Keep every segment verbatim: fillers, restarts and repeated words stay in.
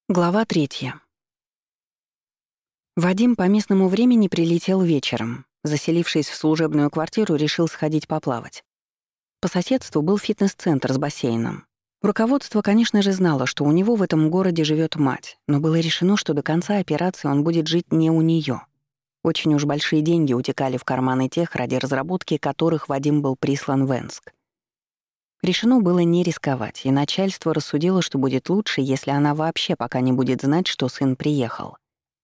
Глава третья. Вадим по местному времени прилетел вечером. Заселившись в служебную квартиру, решил сходить поплавать. По соседству был фитнес-центр с бассейном. Руководство, конечно же, знало, что у него в этом городе живет мать, но было решено, что до конца операции он будет жить не у нее. Очень уж большие деньги утекали в карманы тех, ради разработки которых Вадим был прислан в Энск. Решено было не рисковать, и начальство рассудило, что будет лучше, если она вообще пока не будет знать, что сын приехал.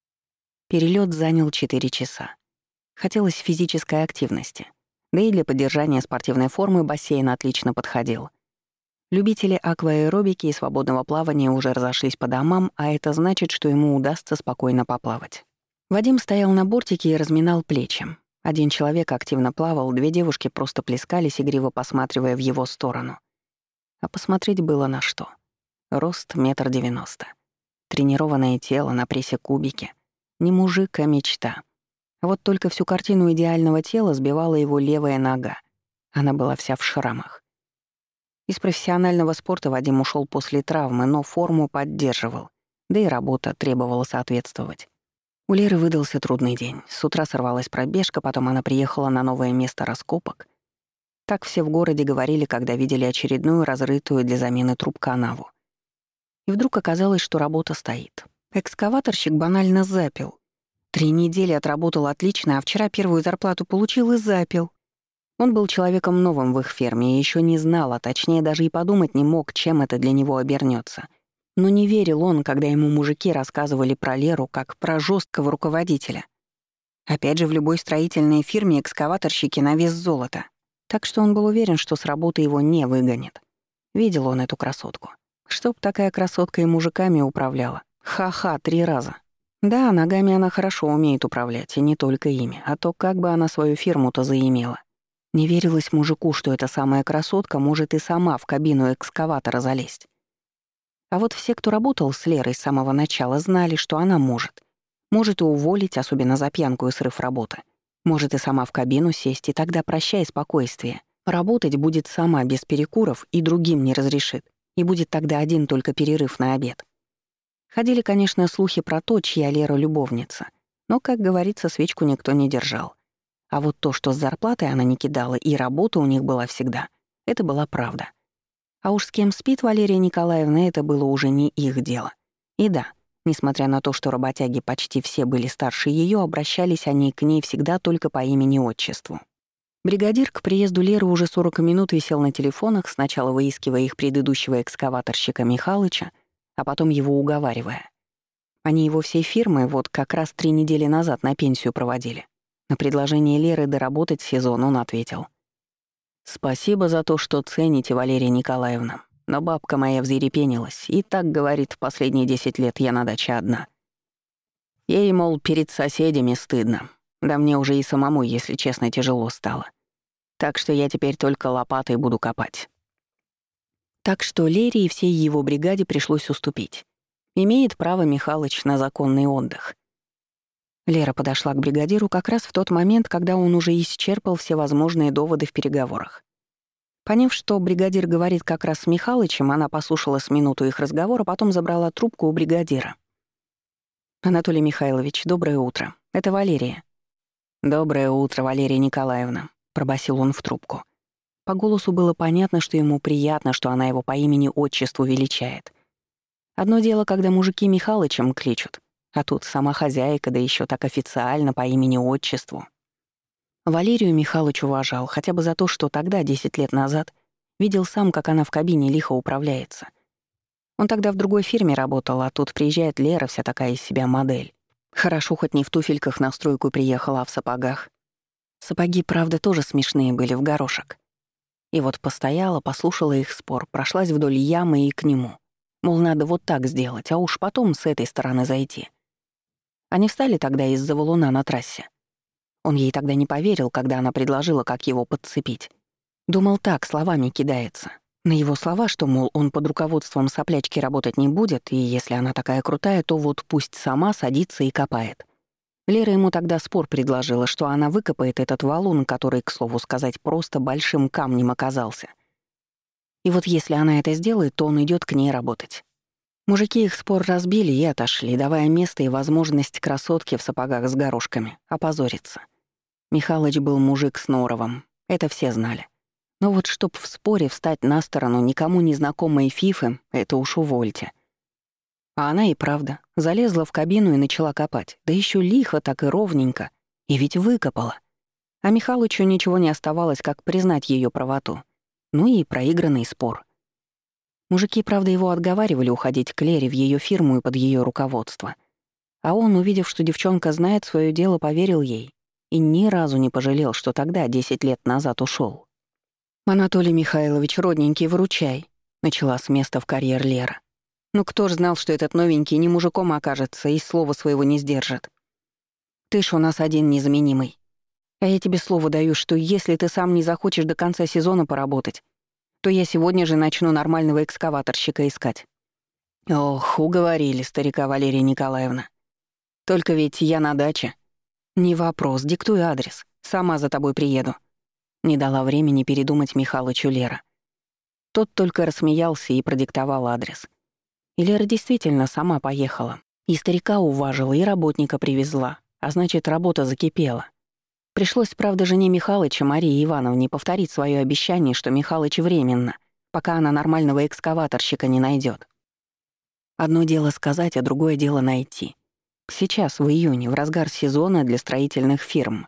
Перелет занял четыре часа. Хотелось физической активности. Да и для поддержания спортивной формы бассейн отлично подходил. Любители акваэробики и свободного плавания уже разошлись по домам, а это значит, что ему удастся спокойно поплавать. Вадим стоял на бортике и разминал плечи. Один человек активно плавал, две девушки просто плескались, игриво посматривая в его сторону. А посмотреть было на что. Рост — метр девяносто. Тренированное тело на прессе кубики. Не мужик, а мечта. А вот только всю картину идеального тела сбивала его левая нога. Она была вся в шрамах. Из профессионального спорта Вадим ушел после травмы, но форму поддерживал. Да и работа требовала соответствовать. У Леры выдался трудный день. С утра сорвалась пробежка, потом она приехала на новое место раскопок. Так все в городе говорили, когда видели очередную разрытую для замены труб канаву. И вдруг оказалось, что работа стоит. Экскаваторщик банально запил. Три недели отработал отлично, а вчера первую зарплату получил и запил. Он был человеком новым в их ферме и еще не знал, а точнее даже и подумать не мог, чем это для него обернется. Но не верил он, когда ему мужики рассказывали про Леру как про жесткого руководителя. Опять же, в любой строительной фирме экскаваторщики на вес золота. Так что он был уверен, что с работы его не выгонят. Видел он эту красотку. Чтоб такая красотка и мужиками управляла. Ха-ха, три раза. Да, ногами она хорошо умеет управлять, и не только ими, а то как бы она свою фирму-то заимела. Не верилось мужику, что эта самая красотка может и сама в кабину экскаватора залезть. А вот все, кто работал с Лерой с самого начала, знали, что она может. Может и уволить, особенно за пьянку и срыв работы. Может и сама в кабину сесть, и тогда прощай спокойствие. Работать будет сама, без перекуров, и другим не разрешит. И будет тогда один только перерыв на обед. Ходили, конечно, слухи про то, чья Лера любовница. Но, как говорится, свечку никто не держал. А вот то, что с зарплатой она не кидала, и работа у них была всегда, это была правда. А уж с кем спит Валерия Николаевна, это было уже не их дело. И да, несмотря на то, что работяги почти все были старше ее, обращались они к ней всегда только по имени-отчеству. Бригадир к приезду Леры уже сорок минут висел на телефонах, сначала выискивая их предыдущего экскаваторщика Михалыча, а потом его уговаривая. Они его всей фирмой вот как раз три недели назад на пенсию проводили. На предложение Леры доработать сезон он ответил: «Спасибо за то, что цените, Валерия Николаевна. Но бабка моя взъерепенилась, и так, говорит, последние десять лет я на даче одна. Ей, мол, перед соседями стыдно. Да мне уже и самому, если честно, тяжело стало. Так что я теперь только лопатой буду копать». Так что Лере и всей его бригаде пришлось уступить. Имеет право Михалыч на законный отдых. Лера подошла к бригадиру как раз в тот момент, когда он уже исчерпал все возможные доводы в переговорах. Поняв, что бригадир говорит как раз с Михалычем, она послушала с минуту их разговора, потом забрала трубку у бригадира. «Анатолий Михайлович, доброе утро. Это Валерия». «Доброе утро, Валерия Николаевна», — пробасил он в трубку. По голосу было понятно, что ему приятно, что она его по имени-отчеству величает. Одно дело, когда мужики Михалычем кличут, а тут сама хозяйка, да еще так официально по имени-отчеству. Валерию Михалыч уважал, хотя бы за то, что тогда, десять лет назад, видел сам, как она в кабине лихо управляется. Он тогда в другой фирме работал, а тут приезжает Лера, вся такая из себя модель. Хорошо, хоть не в туфельках на стройку приехала, а в сапогах. Сапоги, правда, тоже смешные были, в горошек. И вот постояла, послушала их спор, прошлась вдоль ямы и к нему. Мол, надо вот так сделать, а уж потом с этой стороны зайти. Они встали тогда из-за валуна на трассе. Он ей тогда не поверил, когда она предложила, как его подцепить. Думал, так, словами кидается. На его слова, что, мол, он под руководством соплячки работать не будет, и если она такая крутая, то вот пусть сама садится и копает. Лера ему тогда спор предложила, что она выкопает этот валун, который, к слову сказать, просто большим камнем оказался. И вот если она это сделает, то он идет к ней работать. Мужики их спор разбили и отошли, давая место и возможность красотке в сапогах с горошками опозориться. Михалыч был мужик с норовом, это все знали. Но вот чтоб в споре встать на сторону никому незнакомой фифы, это уж увольте. А она и правда залезла в кабину и начала копать, да еще лихо так и ровненько, и ведь выкопала. А Михалычу ничего не оставалось, как признать ее правоту. Ну и проигранный спор. Мужики, правда, его отговаривали уходить к Лере в ее фирму и под ее руководство. А он, увидев, что девчонка знает свое дело, поверил ей и ни разу не пожалел, что тогда, десять лет назад, ушел. «Анатолий Михайлович, родненький, выручай», — начала с места в карьер Лера. «Ну кто ж знал, что этот новенький не мужиком окажется и слова своего не сдержит? Ты ж у нас один незаменимый. А я тебе слово даю, что если ты сам не захочешь до конца сезона поработать, то я сегодня же начну нормального экскаваторщика искать». Ох, уговорили старика Валерия Николаевна. Только ведь я на даче. Не вопрос, диктуй адрес. Сама за тобой приеду. Не дала времени передумать Михалычу Лера. Тот только рассмеялся и продиктовал адрес. И Лера действительно сама поехала. И старика уважила, и работника привезла. А значит, работа закипела. Пришлось, правда, жене Михалыча, Марии Ивановне, повторить свое обещание, что Михалыч временно, пока она нормального экскаваторщика не найдет. Одно дело сказать, а другое дело найти. Сейчас, в июне, в разгар сезона для строительных фирм.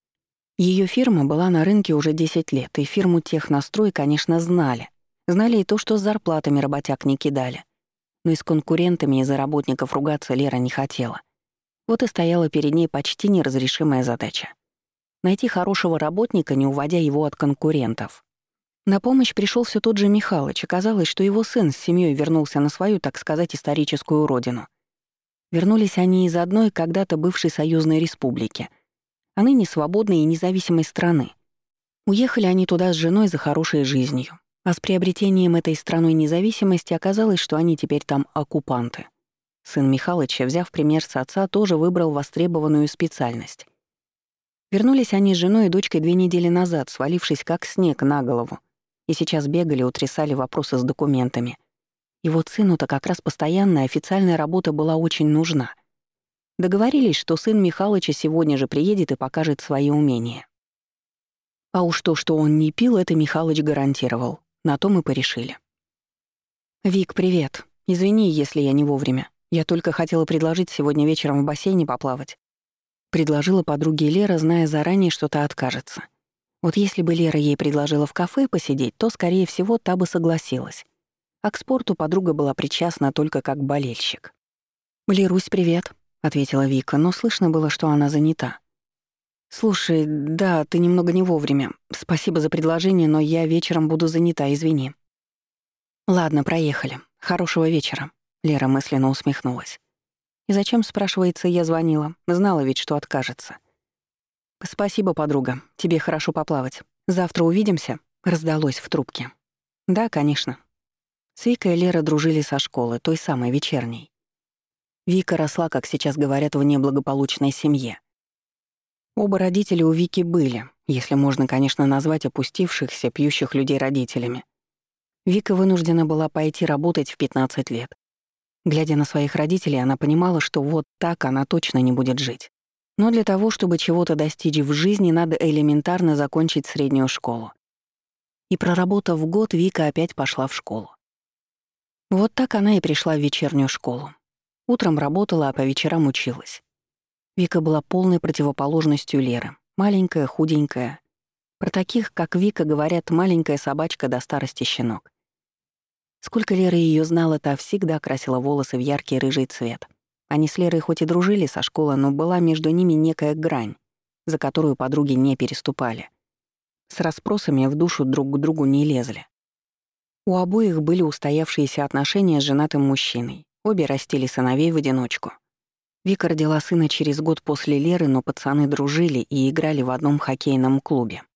Ее фирма была на рынке уже десять лет, и фирму «Технострой», конечно, знали. Знали и то, что с зарплатами работяг не кидали. Но и с конкурентами из-за работников ругаться Лера не хотела. Вот и стояла перед ней почти неразрешимая задача. Найти хорошего работника, не уводя его от конкурентов. На помощь пришел все тот же Михалыч. Оказалось, что его сын с семьей вернулся на свою, так сказать, историческую родину. Вернулись они из одной когда-то бывшей союзной республики, а ныне свободной и независимой страны. Уехали они туда с женой за хорошей жизнью, а с приобретением этой страной независимости оказалось, что они теперь там оккупанты. Сын Михалыча, взяв пример с отца, тоже выбрал востребованную специальность. Вернулись они с женой и дочкой две недели назад, свалившись как снег на голову, и сейчас бегали, утрясали вопросы с документами. И вот сыну-то как раз постоянная официальная работа была очень нужна. Договорились, что сын Михалыча сегодня же приедет и покажет свои умения. А уж то, что он не пил, это Михалыч гарантировал. На то мы порешили. «Вик, привет. Извини, если я не вовремя. Я только хотела предложить сегодня вечером в бассейне поплавать». Предложила подруге Лера, зная заранее, что та откажется. Вот если бы Лера ей предложила в кафе посидеть, то, скорее всего, та бы согласилась. А к спорту подруга была причастна только как болельщик. «Лерусь, привет», — ответила Вика, но слышно было, что она занята. «Слушай, да, ты немного не вовремя. Спасибо за предложение, но я вечером буду занята, извини». «Ладно, проехали. Хорошего вечера», — Лера мысленно усмехнулась. «И зачем, спрашивается, я звонила? Знала ведь, что откажется». «Спасибо, подруга. Тебе хорошо поплавать. Завтра увидимся?» — раздалось в трубке. «Да, конечно». С Викой и Лера дружили со школы, той самой вечерней. Вика росла, как сейчас говорят, в неблагополучной семье. Оба родителя у Вики были, если можно, конечно, назвать опустившихся, пьющих людей родителями. Вика вынуждена была пойти работать в пятнадцать лет. Глядя на своих родителей, она понимала, что вот так она точно не будет жить. Но для того, чтобы чего-то достичь в жизни, надо элементарно закончить среднюю школу. И проработав год, Вика опять пошла в школу. Вот так она и пришла в вечернюю школу. Утром работала, а по вечерам училась. Вика была полной противоположностью Леры. Маленькая, худенькая. Про таких, как Вика, говорят, маленькая собачка до старости щенок. Сколько Лера ее знала, та всегда красила волосы в яркий рыжий цвет. Они с Лерой хоть и дружили со школы, но была между ними некая грань, за которую подруги не переступали. С расспросами в душу друг к другу не лезли. У обоих были устоявшиеся отношения с женатым мужчиной. Обе растили сыновей в одиночку. Вика родила сына через год после Леры, но пацаны дружили и играли в одном хоккейном клубе.